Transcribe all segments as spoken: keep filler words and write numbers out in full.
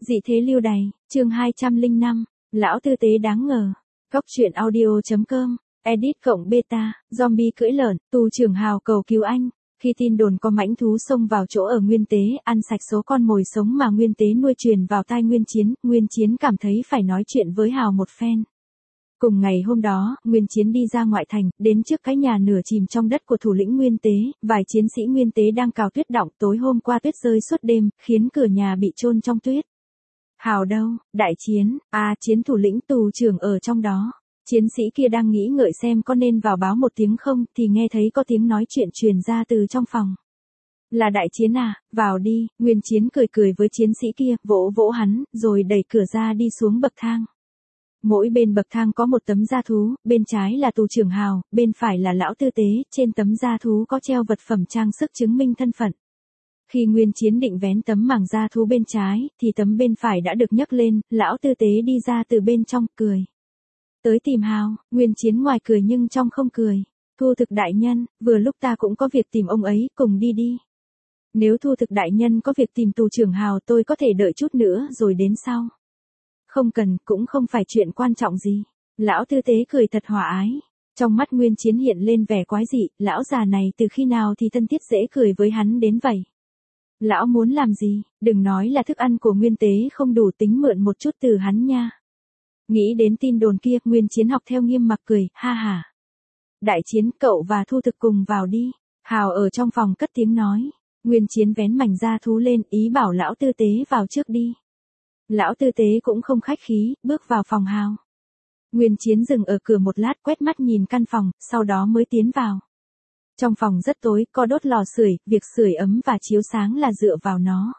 Dị thế lưu đày, chương hai trăm lẻ năm, lão tư tế đáng ngờ. Góc truyện audio chấm com, edit cộng beta, zombie cưỡi lợn, tù trưởng Hào cầu cứu anh. Khi tin đồn có mãnh thú xông vào chỗ ở Nguyên Tế, ăn sạch số con mồi sống mà Nguyên Tế nuôi truyền vào tai Nguyên Chiến, Nguyên Chiến cảm thấy phải nói chuyện với Hào một phen. Cùng ngày hôm đó, Nguyên Chiến đi ra ngoại thành, đến trước cái nhà nửa chìm trong đất của thủ lĩnh Nguyên Tế, vài chiến sĩ Nguyên Tế đang cào tuyết đọng, tối hôm qua tuyết rơi suốt đêm, khiến cửa nhà bị chôn trong tuyết. Hào đâu, đại chiến, à Chiến thủ lĩnh tù trưởng ở trong đó. Chiến sĩ kia đang nghĩ ngợi xem có nên vào báo một tiếng không, thì nghe thấy có tiếng nói chuyện truyền ra từ trong phòng. Là đại chiến à, vào đi, Nguyên Chiến cười cười với chiến sĩ kia, vỗ vỗ hắn, rồi đẩy cửa ra đi xuống bậc thang. Mỗi bên bậc thang có một tấm da thú, bên trái là tù trưởng Hào, bên phải là lão tư tế, trên tấm da thú có treo vật phẩm trang sức chứng minh thân phận. Khi Nguyên Chiến định vén tấm màng da thú bên trái, thì tấm bên phải đã được nhấc lên, lão tư tế đi ra từ bên trong, cười. Tới tìm Hào, Nguyên Chiến ngoài cười nhưng trong không cười. Thu thực đại nhân, vừa lúc ta cũng có việc tìm ông ấy, cùng đi đi. Nếu Thu thực đại nhân có việc tìm tù trưởng Hào tôi có thể đợi chút nữa rồi đến sau. Không cần, cũng không phải chuyện quan trọng gì. Lão tư tế cười thật hòa ái. Trong mắt Nguyên Chiến hiện lên vẻ quái dị, lão già này từ khi nào thì thân thiết dễ cười với hắn đến vậy. Lão muốn làm gì, đừng nói là thức ăn của Nguyên Tế không đủ, tính mượn một chút từ hắn nha. Nghĩ đến tin đồn kia, Nguyên Chiến học theo nghiêm mặc cười, ha ha. Đại Chiến, cậu và Thu thực cùng vào đi. Hào ở trong phòng cất tiếng nói. Nguyên Chiến vén mảnh da thú lên, ý bảo lão tư tế vào trước đi. Lão tư tế cũng không khách khí, bước vào phòng Hào. Nguyên Chiến dừng ở cửa một lát, quét mắt nhìn căn phòng, sau đó mới tiến vào. Trong phòng rất tối, có đốt lò sưởi, việc sưởi ấm và chiếu sáng là dựa vào nó.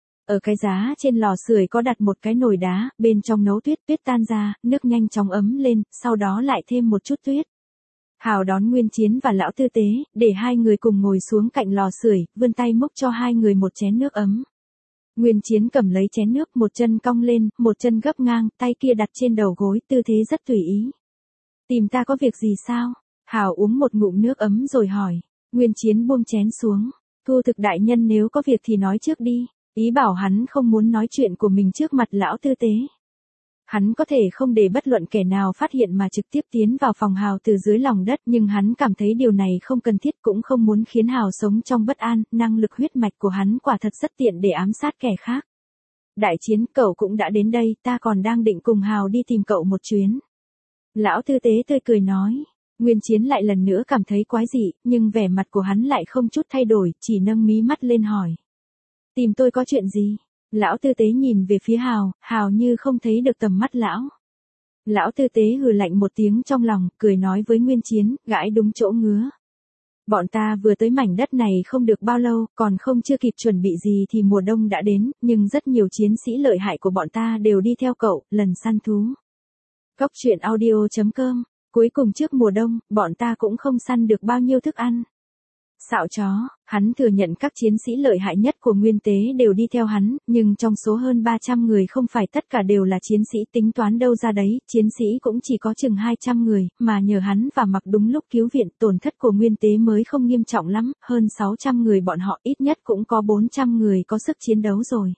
Ở cái giá trên lò sưởi có đặt một cái nồi đá, bên trong nấu tuyết, tuyết tan ra, nước nhanh chóng ấm lên, sau đó lại thêm một chút tuyết. Hào đón Nguyên Chiến và lão tư tế, để hai người cùng ngồi xuống cạnh lò sưởi, vươn tay múc cho hai người một chén nước ấm. Nguyên Chiến cầm lấy chén nước, một chân cong lên, một chân gấp ngang, tay kia đặt trên đầu gối, tư thế rất tùy ý. Tìm ta có việc gì sao? Hào uống một ngụm nước ấm rồi hỏi. Nguyên Chiến buông chén xuống. Thu thực đại nhân nếu có việc thì nói trước đi. Ý bảo hắn không muốn nói chuyện của mình trước mặt lão tư tế. Hắn có thể không để bất luận kẻ nào phát hiện mà trực tiếp tiến vào phòng Hào từ dưới lòng đất, nhưng hắn cảm thấy điều này không cần thiết, cũng không muốn khiến Hào sống trong bất an, năng lực huyết mạch của hắn quả thật rất tiện để ám sát kẻ khác. Đại Chiến, cậu cũng đã đến đây, ta còn đang định cùng Hào đi tìm cậu một chuyến. Lão tư tế tươi cười nói. Nguyên Chiến lại lần nữa cảm thấy quái dị, nhưng vẻ mặt của hắn lại không chút thay đổi, chỉ nâng mí mắt lên hỏi. Tìm tôi có chuyện gì? Lão tư tế nhìn về phía Hào, Hào như không thấy được tầm mắt lão. Lão tư tế hừ lạnh một tiếng trong lòng, cười nói với Nguyên Chiến, gãi đúng chỗ ngứa. Bọn ta vừa tới mảnh đất này không được bao lâu, còn không chưa kịp chuẩn bị gì thì mùa đông đã đến, nhưng rất nhiều chiến sĩ lợi hại của bọn ta đều đi theo cậu, lần săn thú. Góc truyện audio chấm com, cuối cùng trước mùa đông, bọn ta cũng không săn được bao nhiêu thức ăn. Xạo chó, hắn thừa nhận các chiến sĩ lợi hại nhất của Nguyên Tế đều đi theo hắn, nhưng trong số hơn ba trăm người không phải tất cả đều là chiến sĩ, tính toán đâu ra đấy, chiến sĩ cũng chỉ có chừng hai trăm người, mà nhờ hắn và mặc đúng lúc cứu viện, tổn thất của Nguyên Tế mới không nghiêm trọng lắm, hơn sáu trăm người bọn họ ít nhất cũng có bốn trăm người có sức chiến đấu rồi.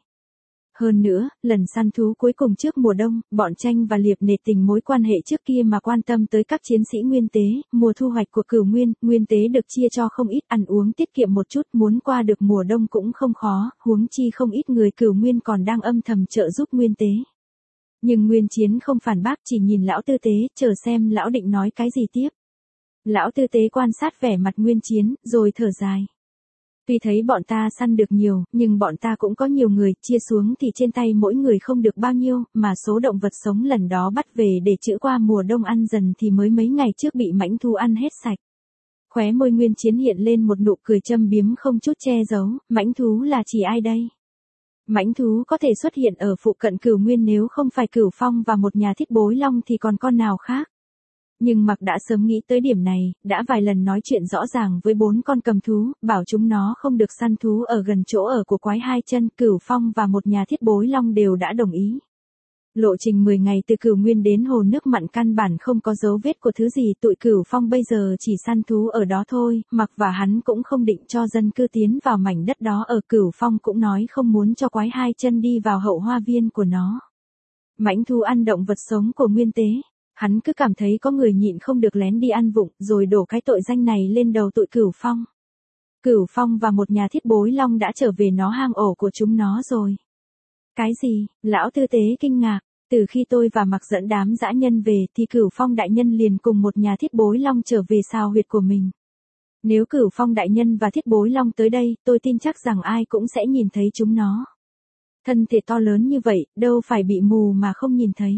Hơn nữa, lần săn thú cuối cùng trước mùa đông, bọn Tranh và Liệp nể tình mối quan hệ trước kia mà quan tâm tới các chiến sĩ Nguyên Tế, mùa thu hoạch của Cửu Nguyên, Nguyên Tế được chia cho không ít, ăn uống tiết kiệm một chút, muốn qua được mùa đông cũng không khó, huống chi không ít người Cửu Nguyên còn đang âm thầm trợ giúp Nguyên Tế. Nhưng Nguyên Chiến không phản bác, chỉ nhìn lão tư tế, chờ xem lão định nói cái gì tiếp. Lão tư tế quan sát vẻ mặt Nguyên Chiến, rồi thở dài. Tuy thấy bọn ta săn được nhiều, nhưng bọn ta cũng có nhiều người, chia xuống thì trên tay mỗi người không được bao nhiêu, mà số động vật sống lần đó bắt về để trữ qua mùa đông ăn dần thì mới mấy ngày trước bị mãnh thú ăn hết sạch. Khóe môi Nguyên Chiến hiện lên một nụ cười châm biếm không chút che giấu, mãnh thú là chỉ ai đây? Mãnh thú có thể xuất hiện ở phụ cận Cửu Nguyên, nếu không phải Cửu Phong và một nhà thiết bối long thì còn con nào khác? Nhưng Mặc đã sớm nghĩ tới điểm này, đã vài lần nói chuyện rõ ràng với bốn con cầm thú, bảo chúng nó không được săn thú ở gần chỗ ở của quái hai chân, Cửu Phong và một nhà thiết bối long đều đã đồng ý. Lộ trình mười ngày từ Cửu Nguyên đến hồ nước mặn căn bản không có dấu vết của thứ gì, tụi Cửu Phong bây giờ chỉ săn thú ở đó thôi, Mặc và hắn cũng không định cho dân cư tiến vào mảnh đất đó, ở Cửu Phong cũng nói không muốn cho quái hai chân đi vào hậu hoa viên của nó. Mãnh thú ăn động vật sống của nguyên tế, hắn cứ cảm thấy có người nhịn không được lén đi ăn vụng, rồi đổ cái tội danh này lên đầu tụi Cửu Phong. Cửu Phong và một nhà thiết bối long đã trở về nó hang ổ của chúng nó rồi. Cái gì? Lão tư tế kinh ngạc. Từ khi tôi và Mặc dẫn đám dã nhân về thì Cửu Phong đại nhân liền cùng một nhà thiết bối long trở về sao huyệt của mình. Nếu Cửu Phong đại nhân và thiết bối long tới đây, tôi tin chắc rằng ai cũng sẽ nhìn thấy chúng nó. Thân thể to lớn như vậy, đâu phải bị mù mà không nhìn thấy.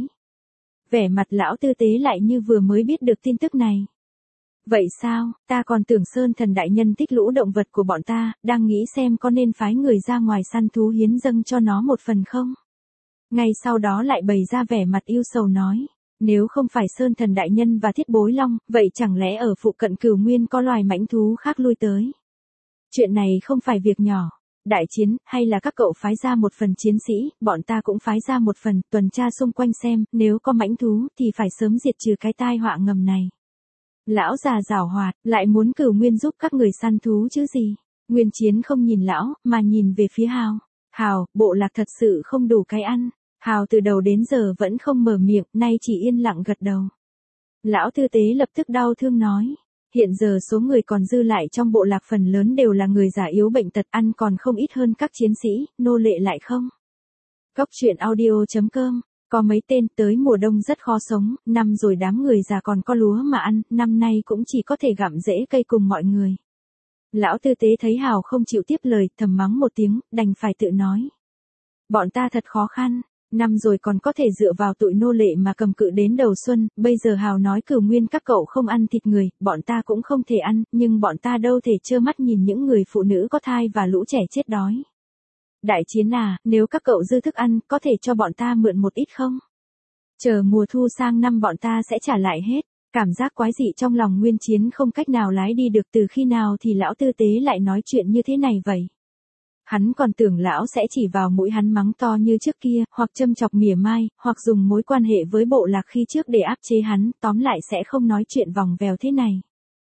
Vẻ mặt lão tư tế lại như vừa mới biết được tin tức này. Vậy sao, ta còn tưởng Sơn Thần đại nhân thích lũ động vật của bọn ta, đang nghĩ xem có nên phái người ra ngoài săn thú hiến dâng cho nó một phần không? Ngay sau đó lại bày ra vẻ mặt yêu sầu nói, nếu không phải Sơn Thần đại nhân và thiết bối long, vậy chẳng lẽ ở phụ cận Cửu Nguyên có loài mãnh thú khác lui tới? Chuyện này không phải việc nhỏ. Đại chiến, hay là các cậu phái ra một phần chiến sĩ, bọn ta cũng phái ra một phần, tuần tra xung quanh xem, nếu có mãnh thú thì phải sớm diệt trừ cái tai họa ngầm này. Lão già giảo hoạt, lại muốn Cửu Nguyên giúp các người săn thú chứ gì. Nguyên Chiến không nhìn lão, mà nhìn về phía Hào. Hào, bộ lạc thật sự không đủ cái ăn. Hào từ đầu đến giờ vẫn không mở miệng, nay chỉ yên lặng gật đầu. Lão tư tế lập tức đau thương nói. Hiện giờ số người còn dư lại trong bộ lạc phần lớn đều là người già yếu bệnh tật, ăn còn không ít hơn các chiến sĩ, nô lệ lại không. Cốc truyện audio chấm com. Có mấy tên tới mùa đông rất khó sống, năm rồi đám người già còn có lúa mà ăn, năm nay cũng chỉ có thể gặm rễ cây cùng mọi người. Lão tư tế thấy Hào không chịu tiếp lời, thầm mắng một tiếng, đành phải tự nói. Bọn ta thật khó khăn, năm rồi còn có thể dựa vào tụi nô lệ mà cầm cự đến đầu xuân, bây giờ Hào nói Cửu Nguyên các cậu không ăn thịt người, bọn ta cũng không thể ăn, nhưng bọn ta đâu thể trơ mắt nhìn những người phụ nữ có thai và lũ trẻ chết đói. Đại chiến à, nếu các cậu dư thức ăn, có thể cho bọn ta mượn một ít không? Chờ mùa thu sang năm bọn ta sẽ trả lại hết. Cảm giác quái dị trong lòng Nguyên Chiến không cách nào lái đi được, từ khi nào thì lão tư tế lại nói chuyện như thế này vậy? Hắn còn tưởng lão sẽ chỉ vào mũi hắn mắng to như trước kia, hoặc châm chọc mỉa mai, hoặc dùng mối quan hệ với bộ lạc khi trước để áp chế hắn, tóm lại sẽ không nói chuyện vòng vèo thế này.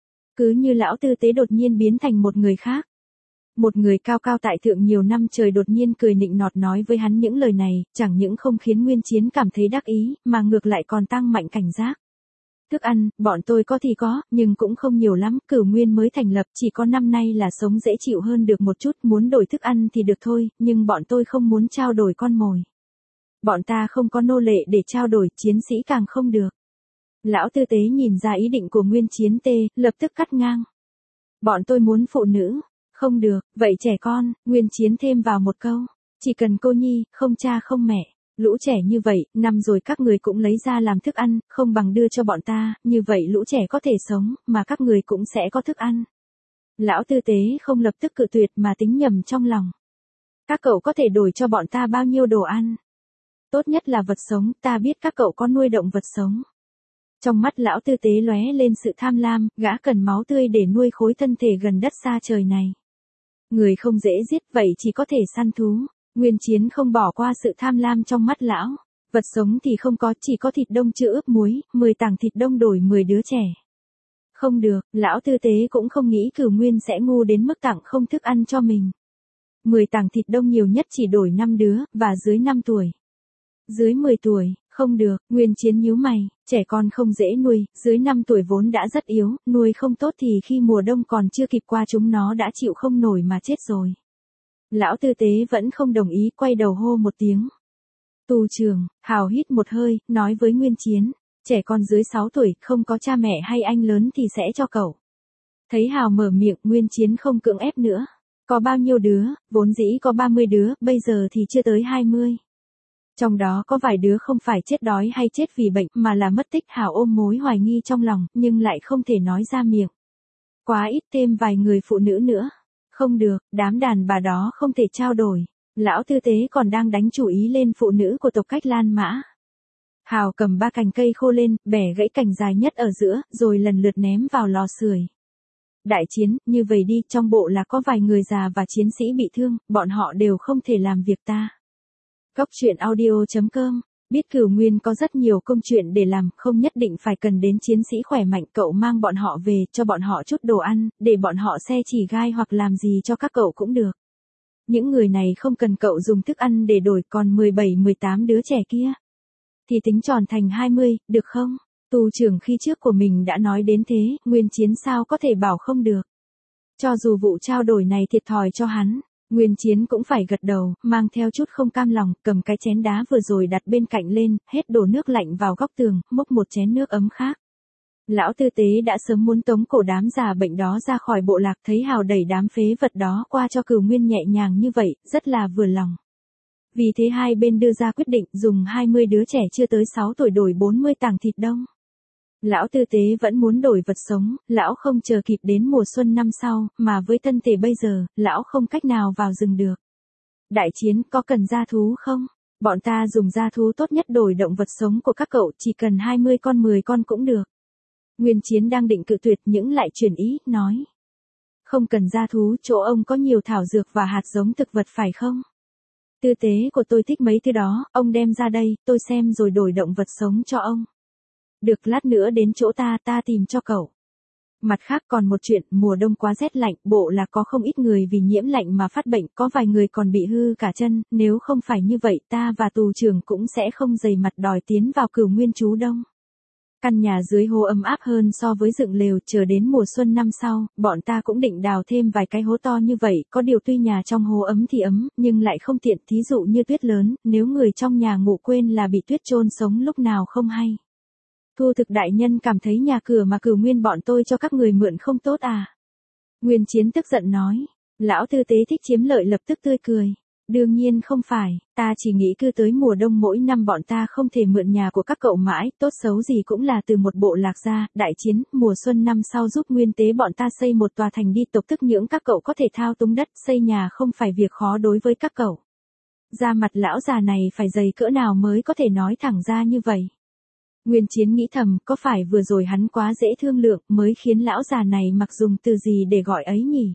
Cứ như lão tư tế đột nhiên biến thành một người khác. Một người cao cao tại thượng nhiều năm trời đột nhiên cười nịnh nọt nói với hắn những lời này, chẳng những không khiến Nguyên Chiến cảm thấy đắc ý, mà ngược lại còn tăng mạnh cảnh giác. Thức ăn, bọn tôi có thì có, nhưng cũng không nhiều lắm, Cửu Nguyên mới thành lập, chỉ có năm nay là sống dễ chịu hơn được một chút, muốn đổi thức ăn thì được thôi, nhưng bọn tôi không muốn trao đổi con mồi. Bọn ta không có nô lệ để trao đổi, chiến sĩ càng không được. Lão tư tế nhìn ra ý định của Nguyên Chiến tê, lập tức cắt ngang. Bọn tôi muốn phụ nữ. Không được, vậy trẻ con, Nguyên Chiến thêm vào một câu. Chỉ cần cô nhi, không cha không mẹ. Lũ trẻ như vậy, năm rồi các người cũng lấy ra làm thức ăn, không bằng đưa cho bọn ta, như vậy lũ trẻ có thể sống, mà các người cũng sẽ có thức ăn. Lão tư tế không lập tức cự tuyệt mà tính nhầm trong lòng. Các cậu có thể đổi cho bọn ta bao nhiêu đồ ăn? Tốt nhất là vật sống, ta biết các cậu có nuôi động vật sống. Trong mắt lão tư tế lóe lên sự tham lam, gã cần máu tươi để nuôi khối thân thể gần đất xa trời này. Người không dễ giết, vậy chỉ có thể săn thú. Nguyên Chiến không bỏ qua sự tham lam trong mắt lão. Vật sống thì không có, chỉ có thịt đông chưa ướp muối, mười tảng thịt đông đổi mười đứa trẻ. Không được, lão tư tế cũng không nghĩ Cửu Nguyên sẽ ngu đến mức tặng không thức ăn cho mình. mười tảng thịt đông nhiều nhất chỉ đổi năm đứa, và dưới năm tuổi. Dưới mười tuổi, không được, Nguyên Chiến nhíu mày, trẻ con không dễ nuôi, dưới năm tuổi vốn đã rất yếu, nuôi không tốt thì khi mùa đông còn chưa kịp qua chúng nó đã chịu không nổi mà chết rồi. Lão tư tế vẫn không đồng ý, quay đầu hô một tiếng. Tù trưởng, Hào hít một hơi, nói với Nguyên Chiến, trẻ con dưới sáu tuổi, không có cha mẹ hay anh lớn thì sẽ cho cậu. Thấy Hào mở miệng, Nguyên Chiến không cưỡng ép nữa. Có bao nhiêu đứa, vốn dĩ có ba mươi đứa, bây giờ thì chưa tới hai mươi. Trong đó có vài đứa không phải chết đói hay chết vì bệnh, mà là mất tích. Hào ôm mối hoài nghi trong lòng, nhưng lại không thể nói ra miệng. Quá ít, thêm vài người phụ nữ nữa. Không được, đám đàn bà đó không thể trao đổi. Lão tư tế còn đang đánh chủ ý lên phụ nữ của tộc Cách Lan Mã. Hào cầm ba cành cây khô lên, bẻ gãy cành dài nhất ở giữa, rồi lần lượt ném vào lò sưởi. Đại chiến, như vậy đi, trong bộ là có vài người già và chiến sĩ bị thương, bọn họ đều không thể làm việc ta. Cốc truyện audio chấm com Biết Cửu Nguyên có rất nhiều công chuyện để làm, không nhất định phải cần đến chiến sĩ khỏe mạnh, cậu mang bọn họ về, cho bọn họ chút đồ ăn, để bọn họ xe chỉ gai hoặc làm gì cho các cậu cũng được. Những người này không cần cậu dùng thức ăn để đổi, còn mười bảy mười tám đứa trẻ kia thì tính tròn thành hai mươi, được không? Tù trưởng khi trước của mình đã nói đến thế, Nguyên Chiến sao có thể bảo không được. Cho dù vụ trao đổi này thiệt thòi cho hắn, Nguyên Chiến cũng phải gật đầu, mang theo chút không cam lòng, cầm cái chén đá vừa rồi đặt bên cạnh lên, hết đổ nước lạnh vào góc tường, múc một chén nước ấm khác. Lão tư tế đã sớm muốn tống cổ đám già bệnh đó ra khỏi bộ lạc, thấy Hào đẩy đám phế vật đó qua cho Cửu Nguyên nhẹ nhàng như vậy, rất là vừa lòng. Vì thế hai bên đưa ra quyết định dùng hai mươi đứa trẻ chưa tới sáu tuổi đổi bốn mươi tảng thịt đông. Lão tư tế vẫn muốn đổi vật sống, lão không chờ kịp đến mùa xuân năm sau, mà với thân thể bây giờ, lão không cách nào vào rừng được. Đại chiến, có cần gia thú không? Bọn ta dùng gia thú tốt nhất đổi động vật sống của các cậu, chỉ cần hai mươi con mười con cũng được. Nguyên Chiến đang định cự tuyệt nhưng lại chuyển ý, nói. Không cần gia thú, chỗ ông có nhiều thảo dược và hạt giống thực vật phải không? Tư tế của tôi thích mấy thứ đó, ông đem ra đây, tôi xem rồi đổi động vật sống cho ông. Được, lát nữa đến chỗ ta, ta tìm cho cậu. Mặt khác còn một chuyện, mùa đông quá rét lạnh, bộ là có không ít người vì nhiễm lạnh mà phát bệnh, có vài người còn bị hư cả chân, nếu không phải như vậy ta và tù trưởng cũng sẽ không dày mặt đòi tiến vào Cửu Nguyên trú đông. Căn nhà dưới hố ấm áp hơn so với dựng lều, chờ đến mùa xuân năm sau, bọn ta cũng định đào thêm vài cái hố to như vậy, có điều tuy nhà trong hố ấm thì ấm, nhưng lại không tiện, thí dụ như tuyết lớn, nếu người trong nhà ngủ quên là bị tuyết chôn sống lúc nào không hay. Thu Thực đại nhân cảm thấy nhà cửa mà Cửu Nguyên bọn tôi cho các người mượn không tốt à? Nguyên Chiến tức giận nói. Lão tư tế thích chiếm lợi lập tức tươi cười. Đương nhiên không phải, ta chỉ nghĩ cứ tới mùa đông mỗi năm bọn ta không thể mượn nhà của các cậu mãi, tốt xấu gì cũng là từ một bộ lạc ra, đại chiến, mùa xuân năm sau giúp Nguyên tế bọn ta xây một tòa thành đi, tộc tức những các cậu có thể thao túng đất, xây nhà không phải việc khó đối với các cậu. Da mặt lão già này phải dày cỡ nào mới có thể nói thẳng ra như vậy. Nguyên Chiến nghĩ thầm, có phải vừa rồi hắn quá dễ thương lượng mới khiến lão già này mặc dùng từ gì để gọi ấy nhỉ?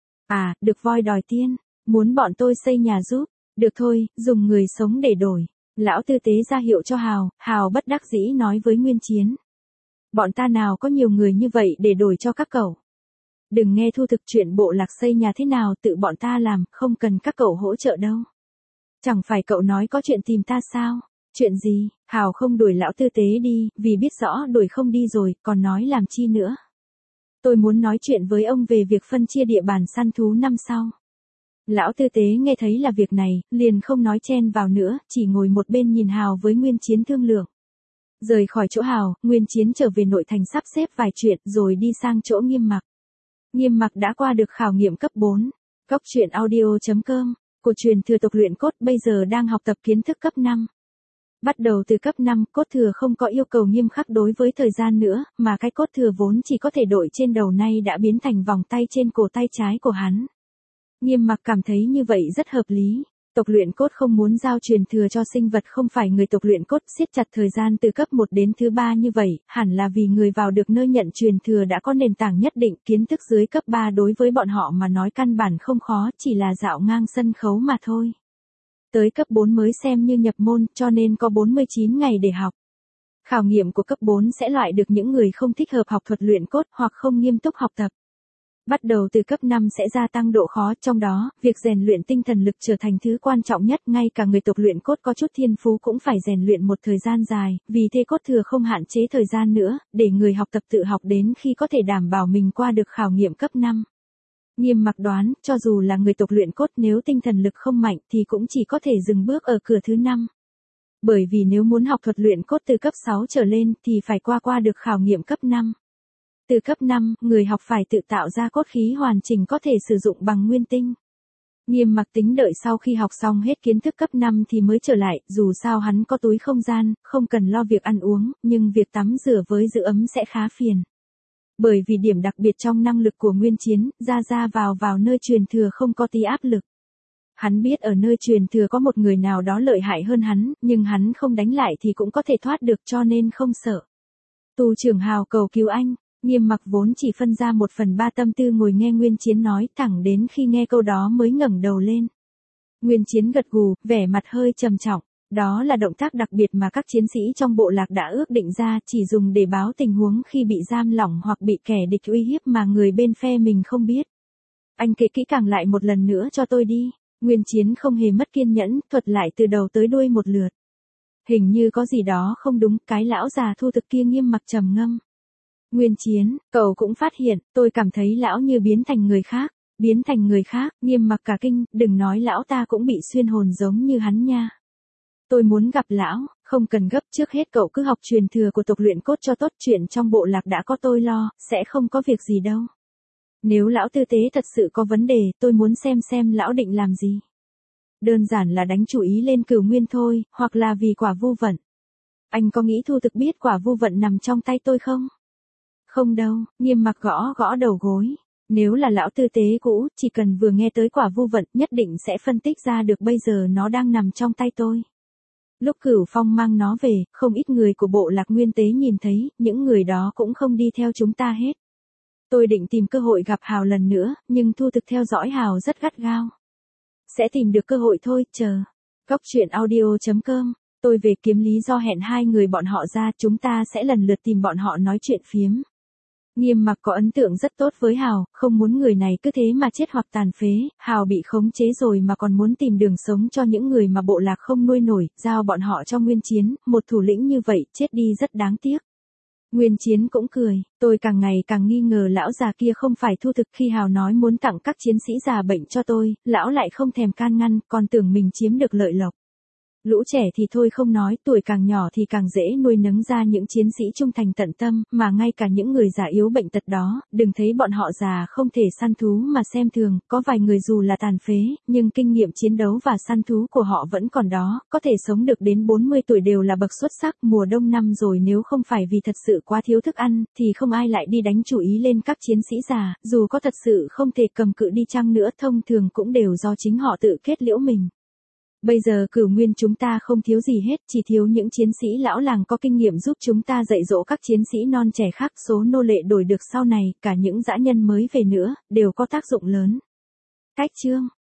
À, được voi đòi tiên, muốn bọn tôi xây nhà giúp, được thôi, dùng người sống để đổi. Lão tư tế ra hiệu cho Hào, Hào bất đắc dĩ nói với Nguyên Chiến. Bọn ta nào có nhiều người như vậy để đổi cho các cậu. Đừng nghe Thu Thực chuyện bộ lạc xây nhà thế nào tự bọn ta làm, không cần các cậu hỗ trợ đâu. Chẳng phải cậu nói có chuyện tìm ta sao? Chuyện gì? Hào không đuổi lão tư tế đi, vì biết rõ đuổi không đi rồi, còn nói làm chi nữa. Tôi muốn nói chuyện với ông về việc phân chia địa bàn săn thú năm sau. Lão tư tế nghe thấy là việc này, liền không nói chen vào nữa, chỉ ngồi một bên nhìn Hào với Nguyên Chiến thương lượng. Rời khỏi chỗ Hào, Nguyên Chiến trở về nội thành sắp xếp vài chuyện rồi đi sang chỗ Nghiêm Mặc. Nghiêm Mặc đã qua được khảo nghiệm cấp bốn. Cóc truyện audio chấm com, của truyền thừa tộc luyện cốt bây giờ đang học tập kiến thức cấp năm. Bắt đầu từ cấp năm, cốt thừa không có yêu cầu nghiêm khắc đối với thời gian nữa, mà cái cốt thừa vốn chỉ có thể đội trên đầu nay đã biến thành vòng tay trên cổ tay trái của hắn. Nghiêm Mặc cảm thấy như vậy rất hợp lý. Tộc luyện cốt không muốn giao truyền thừa cho sinh vật không phải người, tộc luyện cốt siết chặt thời gian từ cấp một đến thứ ba như vậy, hẳn là vì người vào được nơi nhận truyền thừa đã có nền tảng nhất định, kiến thức dưới cấp ba đối với bọn họ mà nói căn bản không khó, chỉ là dạo ngang sân khấu mà thôi. Tới cấp bốn mới xem như nhập môn, cho nên có bốn mươi chín ngày để học. Khảo nghiệm của cấp bốn sẽ loại được những người không thích hợp học thuật luyện cốt hoặc không nghiêm túc học tập. Bắt đầu từ cấp năm sẽ gia tăng độ khó, trong đó, việc rèn luyện tinh thần lực trở thành thứ quan trọng nhất, ngay cả người tộc luyện cốt có chút thiên phú cũng phải rèn luyện một thời gian dài, vì thế cốt thừa không hạn chế thời gian nữa, để người học tập tự học đến khi có thể đảm bảo mình qua được khảo nghiệm cấp năm. Nghiêm Mặc đoán, cho dù là người tộc luyện cốt nếu tinh thần lực không mạnh thì cũng chỉ có thể dừng bước ở cửa thứ năm. Bởi vì nếu muốn học thuật luyện cốt từ cấp sáu trở lên thì phải qua qua được khảo nghiệm cấp năm. Từ cấp năm, người học phải tự tạo ra cốt khí hoàn chỉnh có thể sử dụng bằng nguyên tinh. Nghiêm Mặc tính đợi sau khi học xong hết kiến thức cấp năm thì mới trở lại, dù sao hắn có túi không gian, không cần lo việc ăn uống, nhưng việc tắm rửa với giữ ấm sẽ khá phiền. Bởi vì điểm đặc biệt trong năng lực của Nguyên Chiến, ra ra vào vào nơi truyền thừa không có tí áp lực. Hắn biết ở nơi truyền thừa có một người nào đó lợi hại hơn hắn, nhưng hắn không đánh lại thì cũng có thể thoát được cho nên không sợ. Tù trưởng Hào cầu cứu anh. Nghiêm Mặc vốn chỉ phân ra một phần ba tâm tư ngồi nghe Nguyên Chiến nói, thẳng đến khi nghe câu đó mới ngẩng đầu lên. Nguyên Chiến gật gù, vẻ mặt hơi trầm trọng. Đó là động tác đặc biệt mà các chiến sĩ trong bộ lạc đã ước định ra, chỉ dùng để báo tình huống khi bị giam lỏng hoặc bị kẻ địch uy hiếp mà người bên phe mình không biết. Anh kể kỹ càng lại một lần nữa cho tôi đi. Nguyên Chiến không hề mất kiên nhẫn, thuật lại từ đầu tới đuôi một lượt. Hình như có gì đó không đúng, cái lão già thu thực kia nghiêm mặt trầm ngâm. Nguyên Chiến, cậu cũng phát hiện, tôi cảm thấy lão như biến thành người khác. Biến thành người khác, Nghiêm mặc cả kinh, đừng nói lão ta cũng bị xuyên hồn giống như hắn nha. Tôi muốn gặp lão, không cần gấp, trước hết cậu cứ học truyền thừa của tộc luyện cốt cho tốt, chuyện trong bộ lạc đã có tôi lo, sẽ không có việc gì đâu. Nếu lão tư tế thật sự có vấn đề, tôi muốn xem xem lão định làm gì. Đơn giản là đánh chủ ý lên Cửu Nguyên thôi, hoặc là vì quả vu vận. Anh có nghĩ Thu Thực biết quả vu vận nằm trong tay tôi không? Không đâu, Nghiêm mặc gõ gõ đầu gối. Nếu là lão tư tế cũ, chỉ cần vừa nghe tới quả vu vận, nhất định sẽ phân tích ra được bây giờ nó đang nằm trong tay tôi. Lúc Cửu Phong mang nó về, không ít người của bộ lạc Nguyên Tế nhìn thấy, những người đó cũng không đi theo chúng ta hết. Tôi định tìm cơ hội gặp Hào lần nữa, nhưng Thu Thực theo dõi Hào rất gắt gao. Sẽ tìm được cơ hội thôi, chờ. Góc truyện audio chấm com, tôi về kiếm lý do hẹn hai người bọn họ ra, chúng ta sẽ lần lượt tìm bọn họ nói chuyện phiếm. Nghiêm mặc có ấn tượng rất tốt với Hào, không muốn người này cứ thế mà chết hoặc tàn phế, Hào bị khống chế rồi mà còn muốn tìm đường sống cho những người mà bộ lạc không nuôi nổi, giao bọn họ cho Nguyên Chiến, một thủ lĩnh như vậy, chết đi rất đáng tiếc. Nguyên Chiến cũng cười, tôi càng ngày càng nghi ngờ lão già kia không phải Thu Thực, khi Hào nói muốn tặng các chiến sĩ già bệnh cho tôi, lão lại không thèm can ngăn, còn tưởng mình chiếm được lợi lộc. Lũ trẻ thì thôi không nói, tuổi càng nhỏ thì càng dễ nuôi nấng ra những chiến sĩ trung thành tận tâm, mà ngay cả những người già yếu bệnh tật đó, đừng thấy bọn họ già không thể săn thú mà xem thường, có vài người dù là tàn phế, nhưng kinh nghiệm chiến đấu và săn thú của họ vẫn còn đó, có thể sống được đến bốn mươi tuổi đều là bậc xuất sắc. Mùa đông năm rồi, nếu không phải vì thật sự quá thiếu thức ăn, thì không ai lại đi đánh chủ ý lên các chiến sĩ già, dù có thật sự không thể cầm cự đi chăng nữa, thông thường cũng đều do chính họ tự kết liễu mình. Bây giờ Cửu Nguyên chúng ta không thiếu gì hết, chỉ thiếu những chiến sĩ lão làng có kinh nghiệm giúp chúng ta dạy dỗ các chiến sĩ non trẻ khác, số nô lệ đổi được sau này, cả những dã nhân mới về nữa, đều có tác dụng lớn. Cách chương